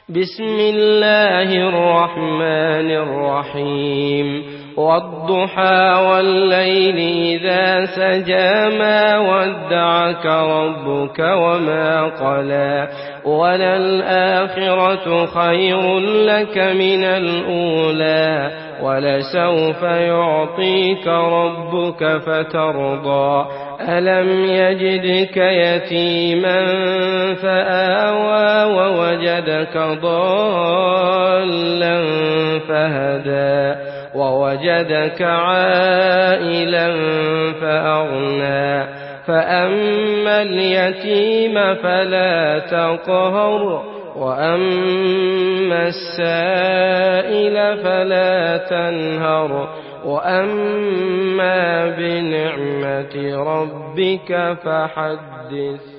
بسم الله الرحمن الرحيم والضحى والليل إذا سجى ما ودعك ربك وما قلى وللآخرة خير لك من الأولى ولسوف يعطيك ربك فترضى ألم يجدك يتيما فآوى ووجدك ضالا فهدى ووجدك عائلا فأغنى فأما اليتيم فلا تقهر وأما السائل فلا تنهر وأما بنعمة ربك فحدث.